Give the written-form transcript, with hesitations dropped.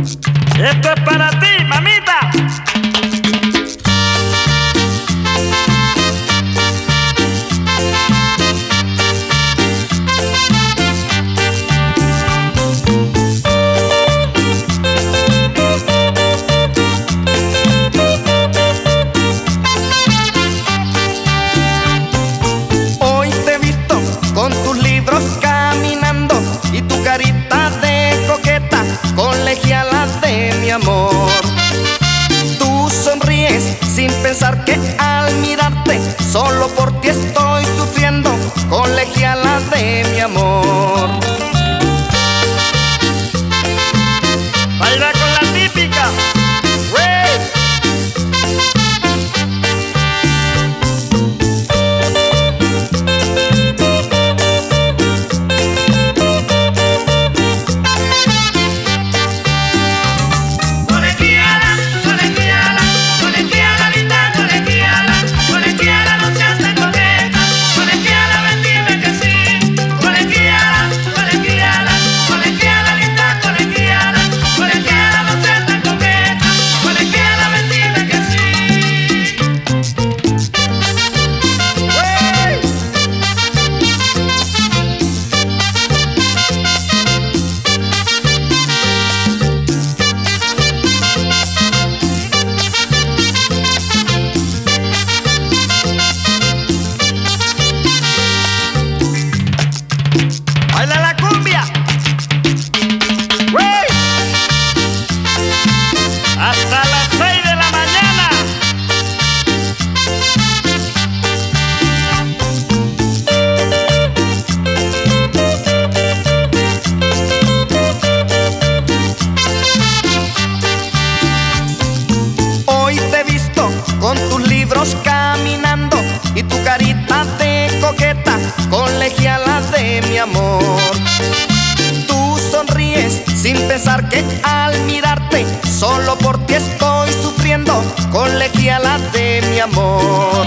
Esto es para ti, mamita. Hoy te he visto con tus libros caminando y tu carita de coqueta, colegiala de mi amor. Tú sonríes sin pensar que al mirarte solo por ti estoy sufriendo, colegiala de mi amor. Baila con la típica. Baila la cumbia. ¡Wey! Hasta las 6 de la mañana. Hoy te he visto con tus libros caminando y tu carita de coqueta, colegiala de mi amor. Tú sonríes sin pensar que al mirarte solo por ti estoy sufriendo, colegiala de mi amor.